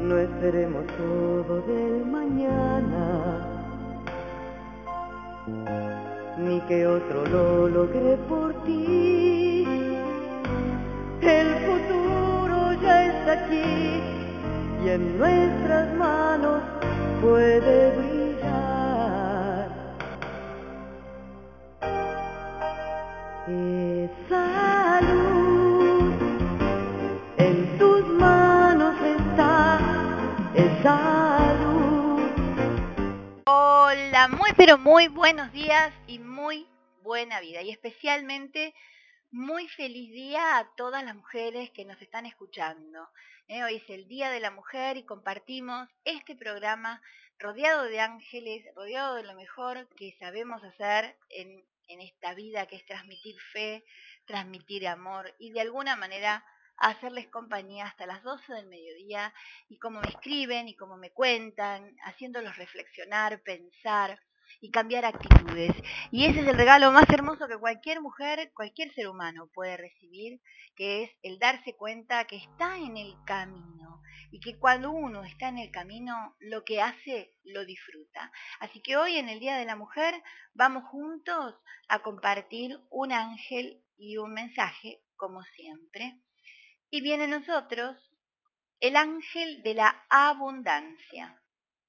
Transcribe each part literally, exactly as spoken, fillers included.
No esperemos todo del mañana, ni que otro lo logre por ti. El futuro ya está aquí y en nuestras manos puede brillar. Esa luz en tus manos está, esa luz. Hola, muy pero muy buenos días y muy buena vida, y especialmente muy feliz día a todas las mujeres que nos están escuchando. Eh, hoy es el Día de la Mujer y compartimos este programa rodeado de ángeles, rodeado de lo mejor que sabemos hacer en, en esta vida, que es transmitir fe, transmitir amor y de alguna manera hacerles compañía hasta las doce del mediodía, y como me escriben y como me cuentan, haciéndolos reflexionar, pensar y cambiar actitudes. Y ese es el regalo más hermoso que cualquier mujer, cualquier ser humano puede recibir, que es el darse cuenta que está en el camino y que cuando uno está en el camino, lo que hace lo disfruta. Así que hoy, en el Día de la Mujer, vamos juntos a compartir un ángel y un mensaje, como siempre. Y viene a nosotros el ángel de la abundancia.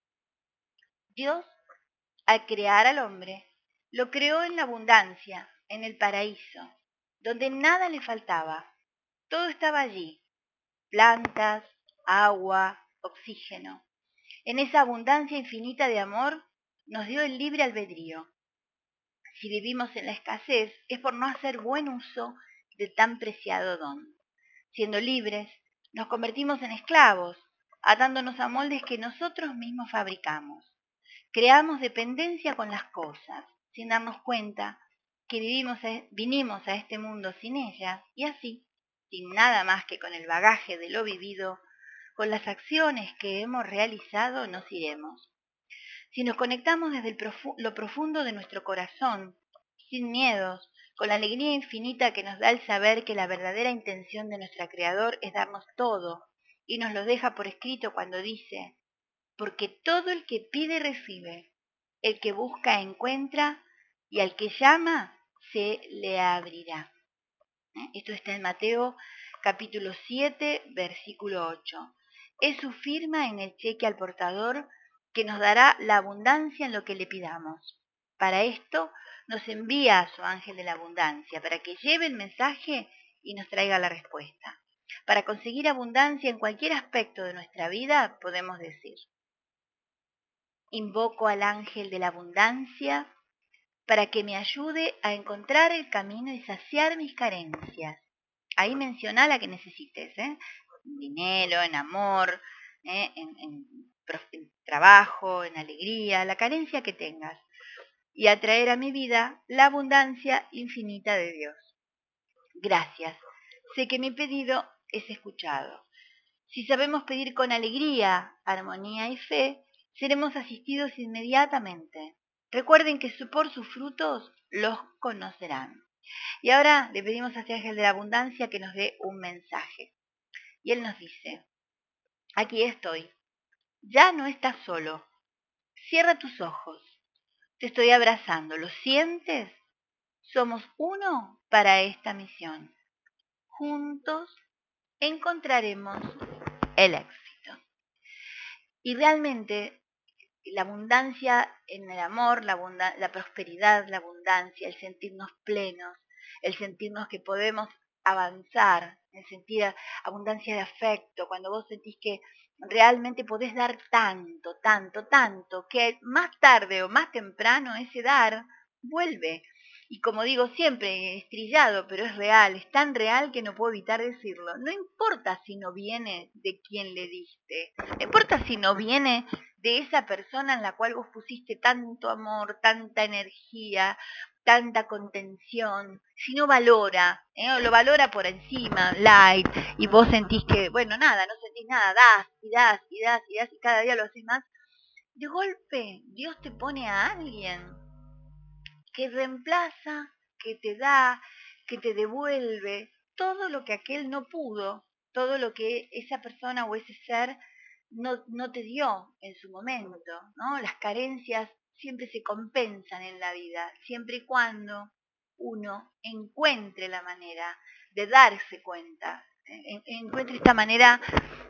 Dios, al crear al hombre, lo creó en la abundancia, en el paraíso, donde nada le faltaba. Todo estaba allí: plantas, agua, oxígeno. En esa abundancia infinita de amor nos dio el libre albedrío. Si vivimos en la escasez, es por no hacer buen uso de tan preciado don. Siendo libres, nos convertimos en esclavos, atándonos a moldes que nosotros mismos fabricamos. Creamos dependencia con las cosas, sin darnos cuenta que vivimos a, vinimos a este mundo sin ellas, y así, sin nada más que con el bagaje de lo vivido, con las acciones que hemos realizado, nos iremos. Si nos conectamos desde el profu- lo profundo de nuestro corazón, sin miedos, con la alegría infinita que nos da el saber que la verdadera intención de nuestro Creador es darnos todo, y nos lo deja por escrito cuando dice: porque todo el que pide recibe, el que busca encuentra, y al que llama se le abrirá. ¿Eh? Esto está en Mateo capítulo siete, versículo ocho. Es su firma en el cheque al portador, que nos dará la abundancia en lo que le pidamos. Para esto nos envía a su ángel de la abundancia, para que lleve el mensaje y nos traiga la respuesta. Para conseguir abundancia en cualquier aspecto de nuestra vida, podemos decir: invoco al ángel de la abundancia para que me ayude a encontrar el camino y saciar mis carencias. Ahí menciona la que necesites, ¿eh? En dinero, en amor, ¿eh? en, en, en trabajo, en alegría, la carencia que tengas. Y atraer a mi vida la abundancia infinita de Dios. Gracias. Sé que mi pedido es escuchado. Si sabemos pedir con alegría, armonía y fe, seremos asistidos inmediatamente. Recuerden que por sus frutos los conocerán. Y ahora le pedimos a este ángel de la abundancia que nos dé un mensaje. Y él nos dice: aquí estoy. Ya no estás solo. Cierra tus ojos. Te estoy abrazando. ¿Lo sientes? Somos uno para esta misión. Juntos encontraremos el éxito. Y realmente la abundancia en el amor, la, abunda- la prosperidad, la abundancia, el sentirnos plenos, el sentirnos que podemos avanzar, el sentir abundancia de afecto, cuando vos sentís que realmente podés dar tanto, tanto, tanto, que más tarde o más temprano ese dar vuelve. Y como digo siempre, es trillado, pero es real, es tan real que no puedo evitar decirlo. No importa si no viene de quien le diste, no importa si no viene de esa persona en la cual vos pusiste tanto amor, tanta energía, tanta contención, si no valora, ¿eh? O lo valora por encima, light, y vos sentís que, bueno, nada, no sentís nada, das y das y das y das y cada día lo haces más, de golpe Dios te pone a alguien que reemplaza, que te da, que te devuelve todo lo que aquel no pudo, todo lo que esa persona o ese ser no, no te dio en su momento, ¿no? Las carencias siempre se compensan en la vida, siempre y cuando uno encuentre la manera de darse cuenta, en, encuentre esta manera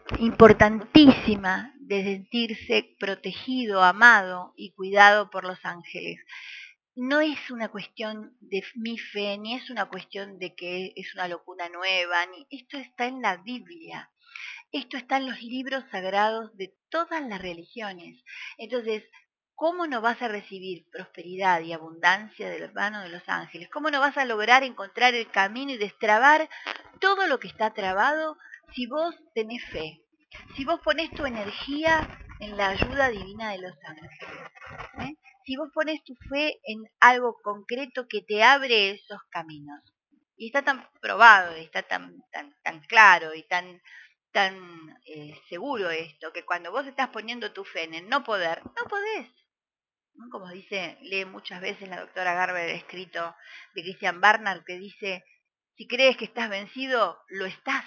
importantísima de sentirse protegido, amado y cuidado por los ángeles. No es una cuestión de mi fe, ni es una cuestión de que es una locura nueva, ni esto está en la Biblia. Esto está en los libros sagrados de todas las religiones. Entonces, ¿cómo no vas a recibir prosperidad y abundancia de la mano de los ángeles? ¿Cómo no vas a lograr encontrar el camino y destrabar todo lo que está trabado si vos tenés fe? Si vos ponés tu energía en la ayuda divina de los ángeles. ¿eh? Si vos pones tu fe en algo concreto que te abre esos caminos. Y está tan probado, y está tan, tan, tan claro y tan tan eh, seguro esto, que cuando vos estás poniendo tu fe en el no poder, no podés. ¿No? Como dice, lee muchas veces la doctora Garber el escrito de Christian Barnard, que dice, si crees que estás vencido, lo estás.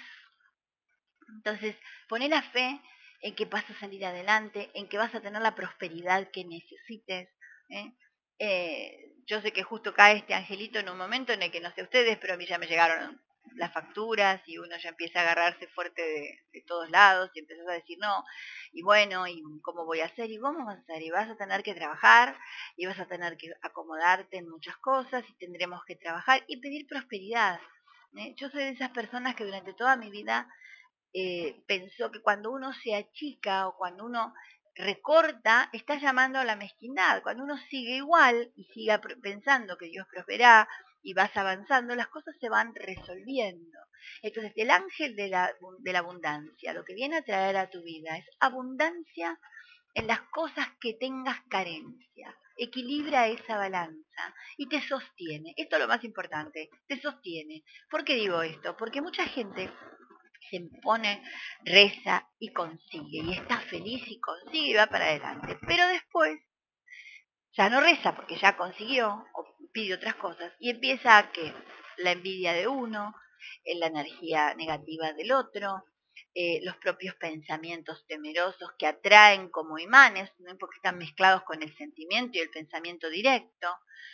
Entonces, poné la fe en que vas a salir adelante, en que vas a tener la prosperidad que necesites. ¿eh? Eh, yo sé que justo cae este angelito en un momento en el que no sé ustedes, pero a mí ya me llegaron las facturas y uno ya empieza a agarrarse fuerte de, de todos lados y empezás a decir no, y bueno, y cómo voy a hacer, y cómo vas a hacer, y vas a tener que trabajar, y vas a tener que acomodarte en muchas cosas, y tendremos que trabajar y pedir prosperidad. ¿eh? Yo soy de esas personas que durante toda mi vida eh, pensó que cuando uno se achica o cuando uno recorta, está llamando a la mezquindad. Cuando uno sigue igual y siga pensando que Dios prosperará y vas avanzando, las cosas se van resolviendo. Entonces, el ángel de la, de la abundancia, lo que viene a traer a tu vida es abundancia en las cosas que tengas carencia. Equilibra esa balanza y te sostiene. Esto es lo más importante, te sostiene. ¿Por qué digo esto? Porque mucha gente se pone, reza y consigue, y está feliz y consigue y va para adelante. Pero después ya no reza porque ya consiguió o pide otras cosas y empieza a que la envidia de uno, la energía negativa del otro, eh, los propios pensamientos temerosos que atraen como imanes, ¿no? Porque están mezclados con el sentimiento y el pensamiento directo,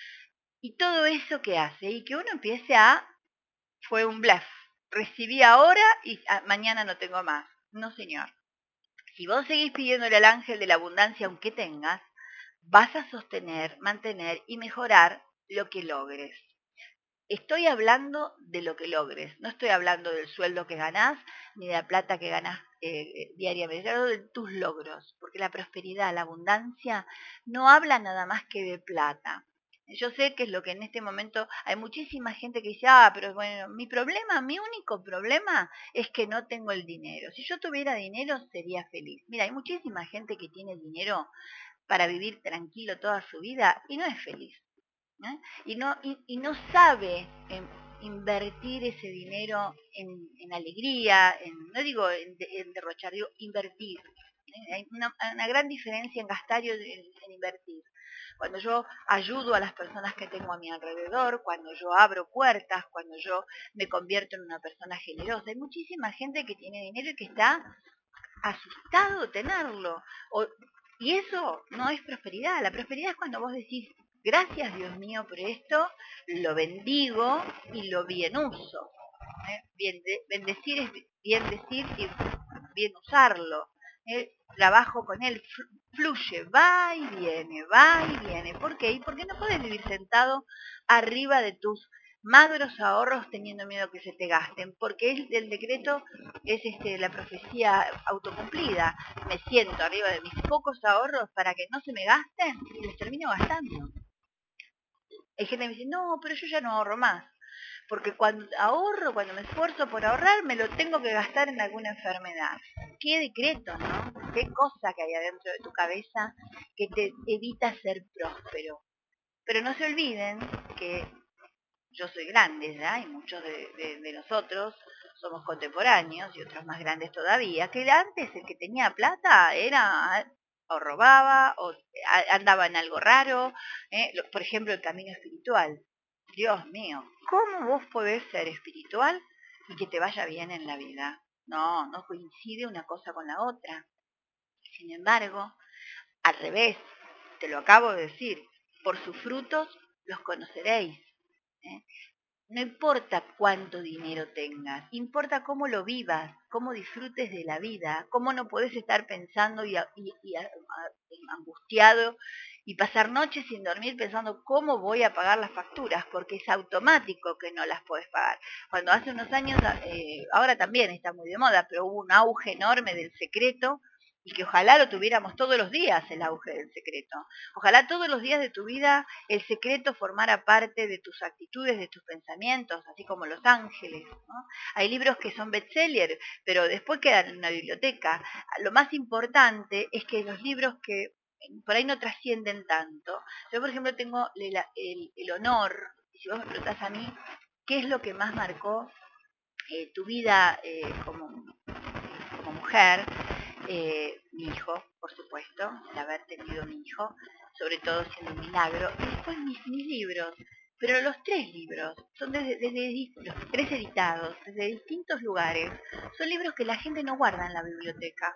y todo eso que hace y que uno empiece a fue un bluff. Recibí ahora y ah, mañana no tengo más. No, señor. Si vos seguís pidiéndole al ángel de la abundancia, aunque tengas, vas a sostener, mantener y mejorar lo que logres. Estoy hablando de lo que logres, no estoy hablando del sueldo que ganás ni de la plata que ganás eh, diariamente, estoy hablando de tus logros, porque la prosperidad, la abundancia, no habla nada más que de plata. Yo sé que es lo que en este momento hay muchísima gente que dice, ah, pero bueno, mi problema, mi único problema es que no tengo el dinero. Si yo tuviera dinero sería feliz. Mira, hay muchísima gente que tiene dinero para vivir tranquilo toda su vida y no es feliz. ¿eh? Y, no, y, y no sabe en, invertir ese dinero en, en alegría, en, no digo en, en derrochar, digo invertir. ¿eh? Hay una, una gran diferencia en gastar y en, en invertir. Cuando yo ayudo a las personas que tengo a mi alrededor, cuando yo abro puertas, cuando yo me convierto en una persona generosa, hay muchísima gente que tiene dinero y que está asustado tenerlo. O, y eso no es prosperidad. La prosperidad es cuando vos decís, gracias Dios mío por esto, lo bendigo y lo bien uso. ¿eh? Bien de, bendecir es bien decir y bien usarlo. ¿eh? Trabajo con él, fluye, va y viene, va y viene. ¿Por qué? Y porque no puedes vivir sentado arriba de tus magros ahorros teniendo miedo que se te gasten, porque es, el decreto es este, la profecía autocumplida. Me siento arriba de mis pocos ahorros para que no se me gasten y los termino gastando. Hay gente que me dice, no, pero yo ya no ahorro más, porque cuando ahorro, cuando me esfuerzo por ahorrar, me lo tengo que gastar en alguna enfermedad. Qué decreto, ¿no? Qué cosa que hay adentro de tu cabeza que te evita ser próspero. Pero no se olviden que yo soy grande ya y muchos de, de, de nosotros somos contemporáneos y otros más grandes todavía, que antes el que tenía plata era o robaba o andaba en algo raro, ¿eh? Por ejemplo el camino espiritual. Dios mío, ¿cómo vos podés ser espiritual y que te vaya bien en la vida? No, no coincide una cosa con la otra. Sin embargo, al revés, te lo acabo de decir, por sus frutos los conoceréis. ¿eh? No importa cuánto dinero tengas, importa cómo lo vivas, cómo disfrutes de la vida, cómo no puedes estar pensando y, y, y angustiado y pasar noches sin dormir pensando cómo voy a pagar las facturas, porque es automático que no las puedes pagar. Cuando hace unos años, eh, ahora también está muy de moda, pero hubo un auge enorme del secreto, y que ojalá lo tuviéramos todos los días, el auge del secreto. Ojalá todos los días de tu vida el secreto formara parte de tus actitudes, de tus pensamientos, así como Los Ángeles, ¿no? Hay libros que son bestseller, pero después quedan en una biblioteca. Lo más importante es que los libros que por ahí no trascienden tanto. Yo, por ejemplo, tengo el, el, el honor, y si vos me preguntás a mí, ¿qué es lo que más marcó eh, tu vida eh, como, como mujer? Eh, mi hijo, por supuesto, el haber tenido mi hijo, sobre todo siendo un milagro, y después mis, mis libros, pero los tres libros, son desde, desde los tres editados, desde distintos lugares, son libros que la gente no guarda en la biblioteca.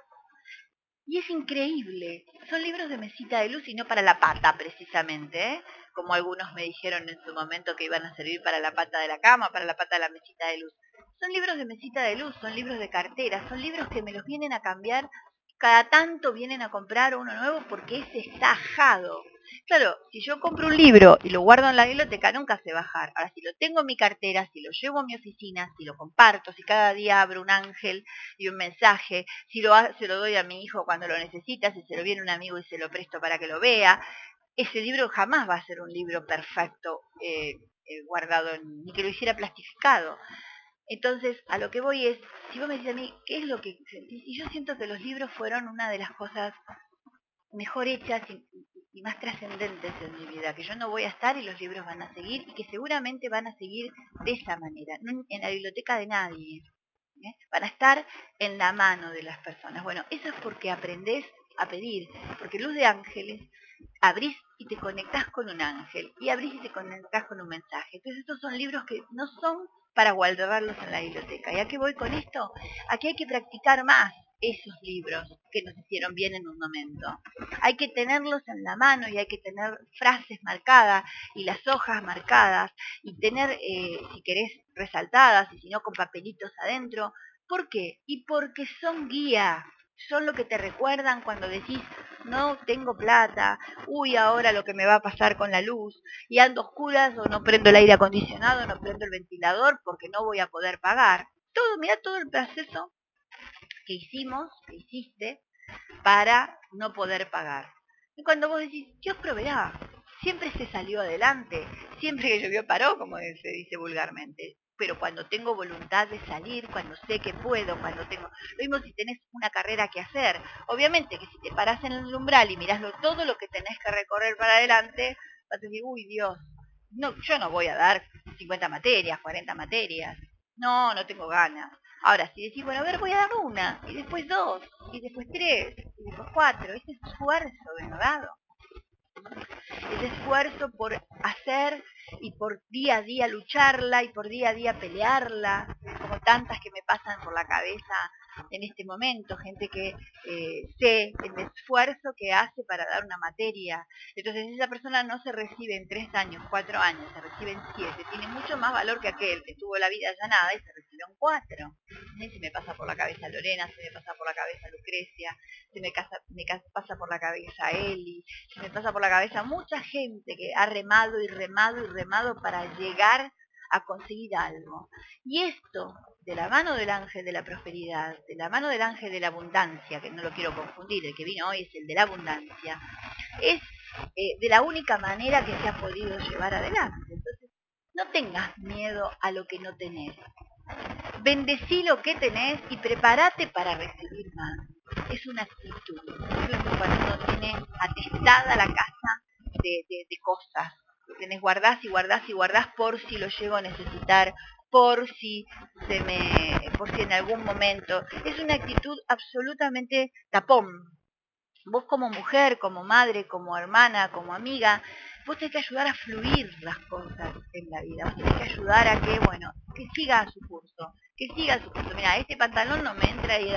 Y es increíble, son libros de mesita de luz y no para la pata precisamente, ¿eh? Como algunos me dijeron en su momento que iban a servir para la pata de la cama, para la pata de la mesita de luz. Son libros de mesita de luz, son libros de cartera, son libros que me los vienen a cambiar, cada tanto vienen a comprar uno nuevo porque es estajado. Claro, si yo compro un libro y lo guardo en la biblioteca, nunca se va a bajar. Ahora, si lo tengo en mi cartera, si lo llevo a mi oficina, si lo comparto, si cada día abro un ángel y un mensaje, si lo, se lo doy a mi hijo cuando lo necesita, si se lo viene un amigo y se lo presto para que lo vea, ese libro jamás va a ser un libro perfecto, eh, eh, guardado, en, ni que lo hiciera plastificado. Entonces, a lo que voy es, si vos me decís a mí, ¿qué es lo que sentís? Y yo siento que los libros fueron una de las cosas mejor hechas y, y más trascendentes en mi vida, que yo no voy a estar y los libros van a seguir, y que seguramente van a seguir de esa manera, no en la biblioteca de nadie, ¿eh? Van a estar en la mano de las personas. Bueno, eso es porque aprendés a pedir, porque Luz de Ángeles, abrís y te conectás con un ángel, y abrís y te conectás con un mensaje. Entonces estos son libros que no son para guardarlos en la biblioteca. ¿Y a qué voy con esto? Aquí hay que practicar más esos libros que nos hicieron bien en un momento. Hay que tenerlos en la mano y hay que tener frases marcadas y las hojas marcadas y tener, eh, si querés, resaltadas y si no, con papelitos adentro. ¿Por qué? Y porque son guía. Son lo que te recuerdan cuando decís, no tengo plata, uy, ahora lo que me va a pasar con la luz, y ando oscuras, o no prendo el aire acondicionado, no prendo el ventilador porque no voy a poder pagar. Todo, mira todo el proceso que hicimos, que hiciste, para no poder pagar. Y cuando vos decís, Dios proveerá, siempre se salió adelante, siempre que llovió paró, como se dice vulgarmente. Pero cuando tengo voluntad de salir, cuando sé que puedo, cuando tengo... Lo mismo si tenés una carrera que hacer. Obviamente que si te parás en el umbral y mirás lo, todo lo que tenés que recorrer para adelante, vas a decir, uy, Dios, no, yo no voy a dar cincuenta materias, cuarenta materias. No, no tengo ganas. Ahora, si decís, bueno, a ver, voy a dar una, y después dos, y después tres, y después cuatro, ese esfuerzo, ¿verdad? Ese esfuerzo por hacer y por día a día lucharla y por día a día pelearla, como tantas que me pasan por la cabeza en este momento, gente que eh, sé el esfuerzo que hace para dar una materia. Entonces esa persona no se recibe en tres años, cuatro años, se recibe en siete, tiene mucho más valor que aquel que tuvo la vida allanada y se recibió en cuatro. Se me pasa por la cabeza Lorena, se me pasa por la cabeza Lucrecia, se me, casa, me pasa por la cabeza Eli, se me pasa por la cabeza mucha gente que ha remado y remado y remado para llegar a conseguir algo. Y esto, de la mano del ángel de la prosperidad, de la mano del ángel de la abundancia, que no lo quiero confundir, el que vino hoy es el de la abundancia, es eh, de la única manera que se ha podido llevar adelante. Entonces, no tengas miedo a lo que no tenés. Bendecí lo que tenés y prepárate para recibir más. Es una actitud. Es cuando uno tiene atestada la casa de, de, de cosas. Tenés, guardás y guardás y guardás por si lo llego a necesitar, por si se me, por si en algún momento. Es una actitud absolutamente tapón. Vos como mujer, como madre, como hermana, como amiga, vos tenés que ayudar a fluir las cosas en la vida. Vos tenés que ayudar a que, bueno, que siga su curso, que siga su curso. Mira, este pantalón no me entra y es hermoso.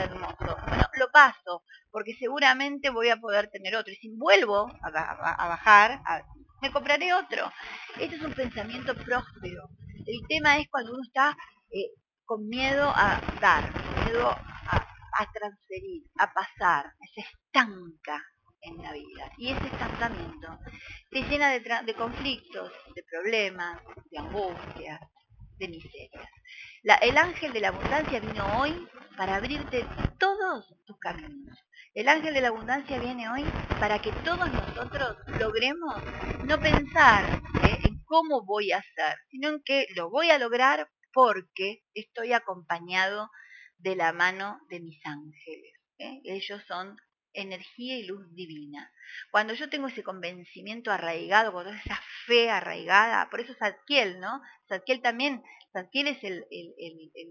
paso. Bueno, lo paso, porque seguramente voy a poder tener otro. Y si vuelvo a, a, a bajar, a, me compraré otro. Este es un pensamiento próspero. El tema es cuando uno está eh, con miedo a dar, miedo a, a transferir, a pasar, se estanca en la vida. Y ese estancamiento te llena de, de conflictos, de problemas, de angustias, de miserias. La, el ángel de la abundancia vino hoy para abrirte todos tus caminos. El ángel de la abundancia viene hoy para que todos nosotros logremos no pensar eh, en cómo voy a hacer, sino en que lo voy a lograr porque estoy acompañado de la mano de mis ángeles. ¿eh? Ellos son energía y luz divina. Cuando yo tengo ese convencimiento arraigado, cuando esa fe arraigada, por eso Zadkiel, ¿no? Zadkiel también, Zadkiel es el, el, el, el,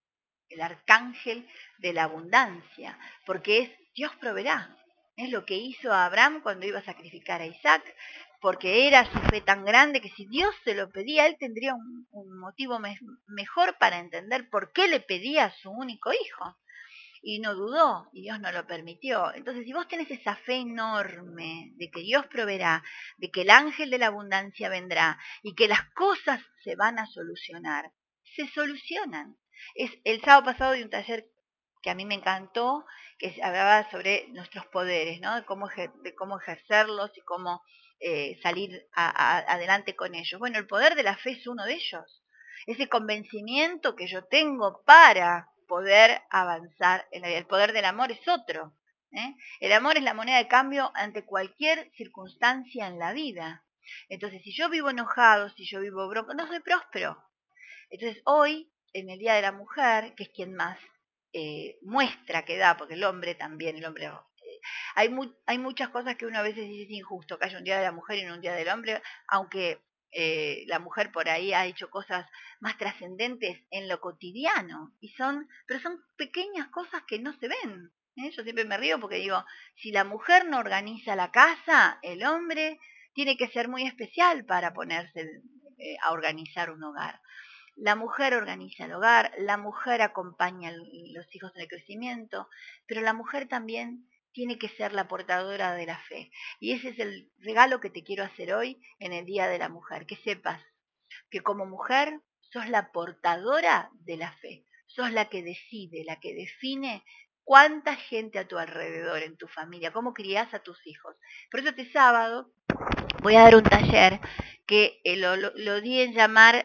el arcángel de la abundancia, porque es Dios proveerá. Es lo que hizo Abraham cuando iba a sacrificar a Isaac, porque era su fe tan grande que si Dios se lo pedía, él tendría un, un motivo me, mejor para entender por qué le pedía a su único hijo. Y no dudó, y Dios no lo permitió. Entonces, si vos tenés esa fe enorme de que Dios proveerá, de que el ángel de la abundancia vendrá y que las cosas se van a solucionar, se solucionan. Es, el sábado pasado di un taller que a mí me encantó, que hablaba sobre nuestros poderes, ¿no? De cómo, de cómo ejercerlos y cómo eh, salir a, a, adelante con ellos. Bueno, el poder de la fe es uno de ellos. Ese convencimiento que yo tengo para poder avanzar en la vida. El poder del amor es otro. ¿eh? El amor es la moneda de cambio ante cualquier circunstancia en la vida. Entonces, si yo vivo enojado, si yo vivo bronco, no soy próspero. Entonces, hoy, en el Día de la Mujer, que es quien más eh, muestra que da, porque el hombre también, el hombre... Eh, hay, mu hay muchas cosas que uno a veces dice es injusto, que haya un Día de la Mujer y no un Día del Hombre, aunque eh, la mujer por ahí ha hecho cosas más trascendentes en lo cotidiano, y son, pero son pequeñas cosas que no se ven. ¿eh? Yo siempre me río porque digo, si la mujer no organiza la casa, el hombre tiene que ser muy especial para ponerse eh, a organizar un hogar. La mujer organiza el hogar, la mujer acompaña a los hijos en el crecimiento, pero la mujer también tiene que ser la portadora de la fe. Y ese es el regalo que te quiero hacer hoy en el Día de la Mujer, que sepas que como mujer sos la portadora de la fe, sos la que decide, la que define cuánta gente a tu alrededor, en tu familia, cómo criás a tus hijos. Por eso este sábado voy a dar un taller que eh, lo, lo, lo di en llamar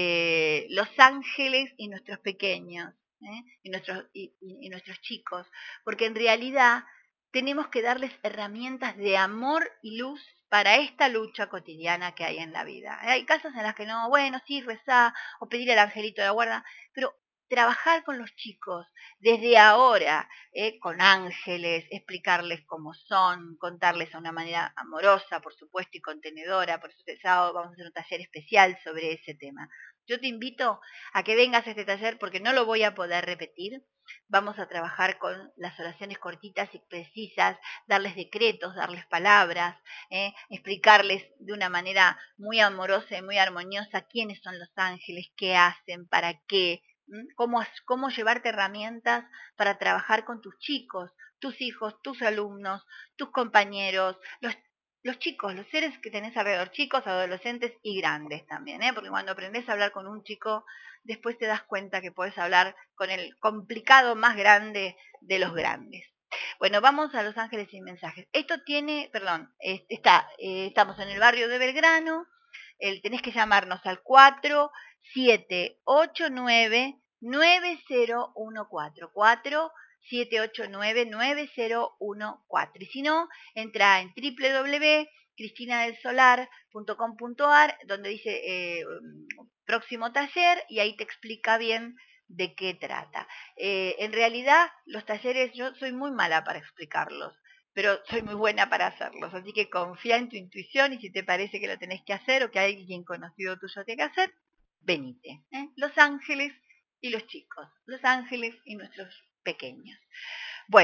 eh, Los Ángeles y nuestros pequeños, ¿eh? y, nuestros, y, y, y nuestros chicos, porque en realidad tenemos que darles herramientas de amor y luz para esta lucha cotidiana que hay en la vida. Hay casos en las que no, bueno, sí, rezá o pedir al angelito de la guarda, pero trabajar con los chicos desde ahora, eh, con ángeles, explicarles cómo son, contarles de una manera amorosa, por supuesto, y contenedora. Por eso este sábado vamos a hacer un taller especial sobre ese tema. Yo te invito a que vengas a este taller porque no lo voy a poder repetir. Vamos a trabajar con las oraciones cortitas y precisas, darles decretos, darles palabras, eh, explicarles de una manera muy amorosa y muy armoniosa quiénes son los ángeles, qué hacen, para qué, Cómo, cómo llevarte herramientas para trabajar con tus chicos, tus hijos, tus alumnos, tus compañeros, los, los chicos, los seres que tenés alrededor, chicos, adolescentes y grandes también, ¿eh? Porque cuando aprendes a hablar con un chico, después te das cuenta que puedes hablar con el complicado más grande de los grandes. Bueno, vamos a Los Ángeles sin mensajes. Esto tiene, perdón, está, eh, estamos en el barrio de Belgrano. El, tenés que llamarnos al cuatro siete ocho nueve nueve cero uno cuatro, cuatro siete ocho nueve nueve cero uno cuatro. Y si no, entra en w w w punto cristina del solar punto com punto a r, donde dice eh, próximo taller, y ahí te explica bien de qué trata. Eh, en realidad, los talleres, yo soy muy mala para explicarlos, pero soy muy buena para hacerlos, así que confía en tu intuición, y si te parece que lo tenés que hacer o que alguien conocido tuyo tiene que hacer, venite. ¿eh? Los ángeles y los chicos, los ángeles y nuestros pequeños. Bueno,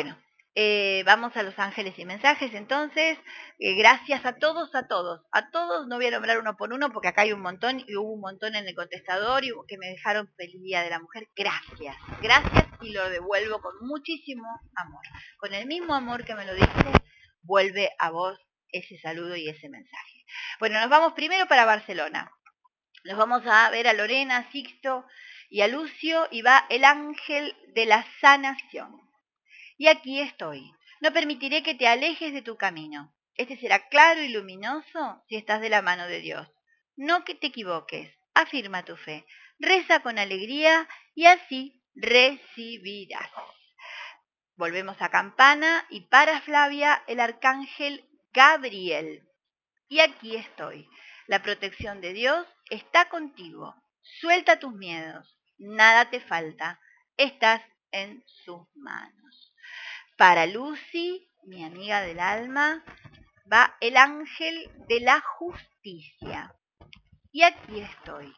Eh, vamos a los ángeles y mensajes, entonces, eh, gracias a todos, a todos, a todos, no voy a nombrar uno por uno porque acá hay un montón y hubo un montón en el contestador y que me dejaron feliz Día de la Mujer, gracias, gracias y lo devuelvo con muchísimo amor, con el mismo amor que me lo diste, vuelve a vos ese saludo y ese mensaje. Bueno, nos vamos primero para Barcelona, nos vamos a ver a Lorena, a Sixto y a Lucio y va el ángel de la sanación. Y aquí estoy. No permitiré que te alejes de tu camino. Este será claro y luminoso si estás de la mano de Dios. No que te equivoques. Afirma tu fe. Reza con alegría y así recibirás. Volvemos a Campana y para Flavia el arcángel Gabriel. Y aquí estoy. La protección de Dios está contigo. Suelta tus miedos. Nada te falta. Estás en sus manos. Para Lucy, mi amiga del alma, va el ángel de la justicia. Y aquí estoy.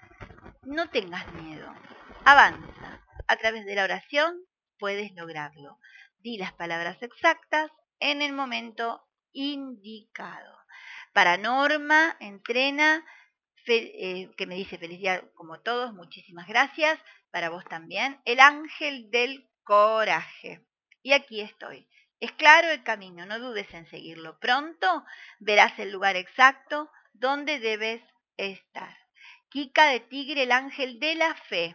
No tengas miedo. Avanza. A través de la oración puedes lograrlo. Di las palabras exactas en el momento indicado. Para Norma, entrena, fe, eh, que me dice feliz día como todos, muchísimas gracias. Para vos también, el ángel del coraje. Y aquí estoy. Es claro el camino, no dudes en seguirlo. Pronto verás el lugar exacto donde debes estar. Kika de Tigre, el ángel de la fe.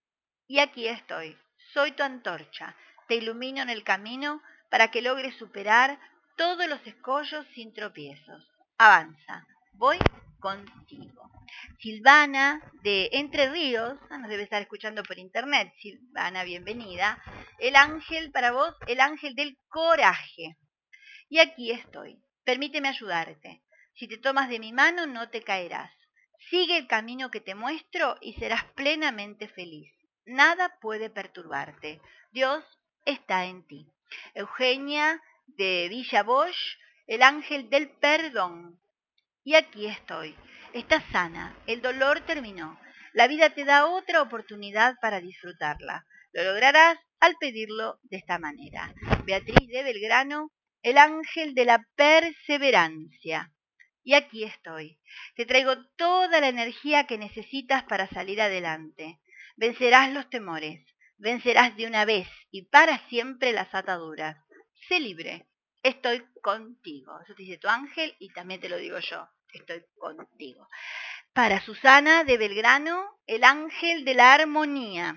Y aquí estoy. Soy tu antorcha. Te ilumino en el camino para que logres superar todos los escollos sin tropiezos. Avanza. Voy contigo. Silvana de Entre Ríos, nos debe estar escuchando por internet. Silvana, bienvenida. El ángel para vos, el ángel del coraje. Y aquí estoy. Permíteme ayudarte. Si te tomas de mi mano, no te caerás. Sigue el camino que te muestro y serás plenamente feliz. Nada puede perturbarte. Dios está en ti. Eugenia de Villa Bosch, el ángel del perdón. Y aquí estoy. Estás sana. El dolor terminó. La vida te da otra oportunidad para disfrutarla. Lo lograrás al pedirlo de esta manera. Beatriz de Belgrano, el ángel de la perseverancia. Y aquí estoy. Te traigo toda la energía que necesitas para salir adelante. Vencerás los temores. Vencerás de una vez y para siempre las ataduras. Sé libre. Estoy contigo. Eso te dice tu ángel y también te lo digo yo. Estoy contigo. Para Susana de Belgrano, el ángel de la armonía.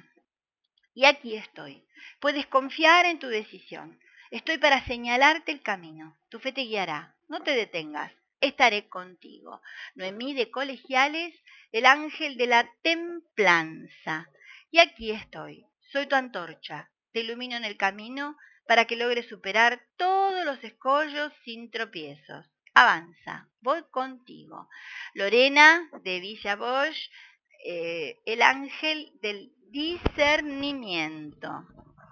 Y aquí estoy. Puedes confiar en tu decisión. Estoy para señalarte el camino. Tu fe te guiará. No te detengas. Estaré contigo. Noemí de Colegiales, el ángel de la templanza. Y aquí estoy. Soy tu antorcha. Te ilumino en el camino para que logres superar todos los escollos sin tropiezos. Avanza. Voy contigo. Lorena de Villa Bosch, eh, el ángel del discernimiento.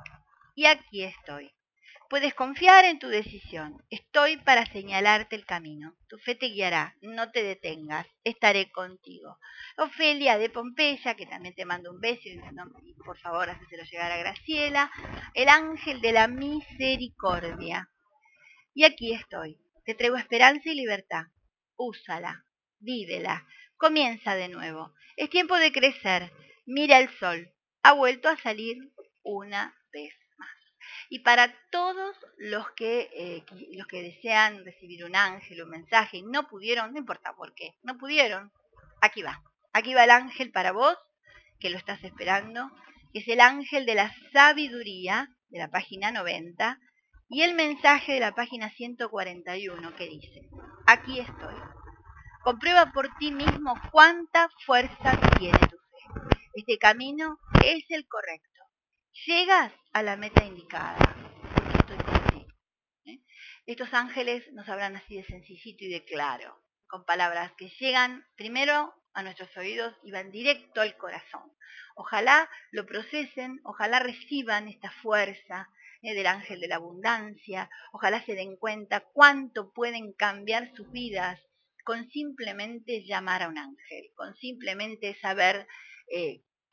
Y aquí estoy. Puedes confiar en tu decisión. Estoy para señalarte el camino. Tu fe te guiará. No te detengas. Estaré contigo. Ofelia de Pompeya, que también te mando un beso. Y no, por favor, hacéselo llegar a Graciela. El ángel de la misericordia. Y aquí estoy. Te traigo esperanza y libertad. Úsala. Vívela. Comienza de nuevo. Es tiempo de crecer. Mira el sol. Ha vuelto a salir una vez más. Y para todos los que, eh, los que desean recibir un ángel, un mensaje, y no pudieron, no importa por qué, no pudieron, aquí va. Aquí va el ángel para vos, que lo estás esperando, que es el ángel de la sabiduría, de la página noventa, y el mensaje de la página ciento cuarenta y uno que dice, aquí estoy. Comprueba por ti mismo cuánta fuerza tiene tu fe. Este camino es el correcto. Llegas a la meta indicada, porque estoy contigo. ¿eh? Estos ángeles nos hablan así de sencillito y de claro, con palabras que llegan primero a nuestros oídos y van directo al corazón. Ojalá lo procesen, ojalá reciban esta fuerza ¿eh? del ángel de la abundancia, ojalá se den cuenta cuánto pueden cambiar sus vidas con simplemente llamar a un ángel, con simplemente saber eh,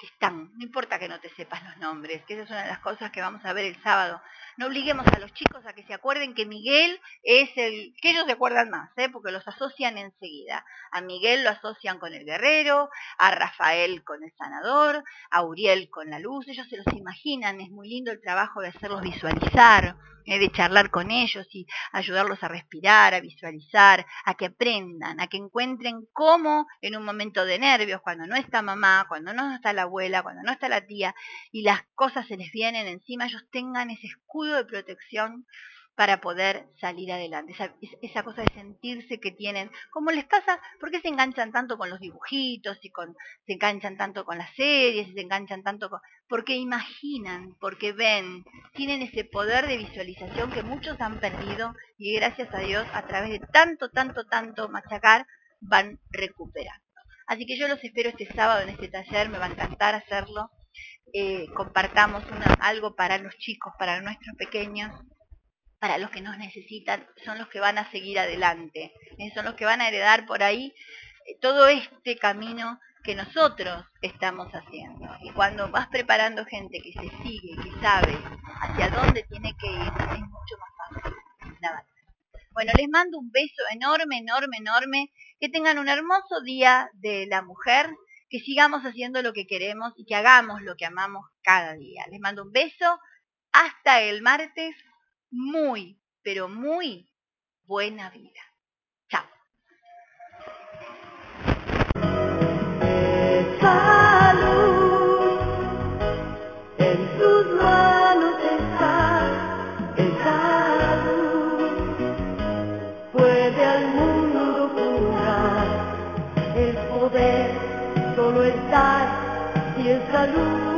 que están, no importa que no te sepas los nombres, que esa es una de las cosas que vamos a ver el sábado. No obliguemos a los chicos a que se acuerden que Miguel es el, que ellos se acuerdan más, ¿eh? Porque los asocian enseguida. A Miguel lo asocian con el guerrero, a Rafael con el sanador, a Uriel con la luz, ellos se los imaginan, es muy lindo el trabajo de hacerlos visualizar, ¿eh? De charlar con ellos y ayudarlos a respirar, a visualizar, a que aprendan, a que encuentren cómo en un momento de nervios, cuando no está mamá, cuando no está la abuela, cuando no está la tía y las cosas se les vienen encima, ellos tengan ese escudo de protección para poder salir adelante, esa, esa cosa de sentirse que tienen, como les pasa, ¿por qué se enganchan tanto con los dibujitos y con, se enganchan tanto con las series, y se enganchan tanto con, porque imaginan, porque ven, tienen ese poder de visualización que muchos han perdido y gracias a Dios a través de tanto, tanto, tanto machacar van recuperando. Así que yo los espero este sábado en este taller, me va a encantar hacerlo. Eh, compartamos una, algo para los chicos, para nuestros pequeños, para los que nos necesitan, son los que van a seguir adelante, ¿eh? Son los que van a heredar por ahí eh, todo este camino que nosotros estamos haciendo. Y cuando vas preparando gente que se sigue, que sabe hacia dónde tiene que ir, es mucho más fácil. Nada. Bueno, les mando un beso enorme, enorme, enorme. Que tengan un hermoso día de la mujer, que sigamos haciendo lo que queremos y que hagamos lo que amamos cada día. Les mando un beso. Hasta el martes. Muy, pero muy buena vida. Chao. Esa luz en tus manos está, esa luz puede al mundo curar. El poder solo está y esa luz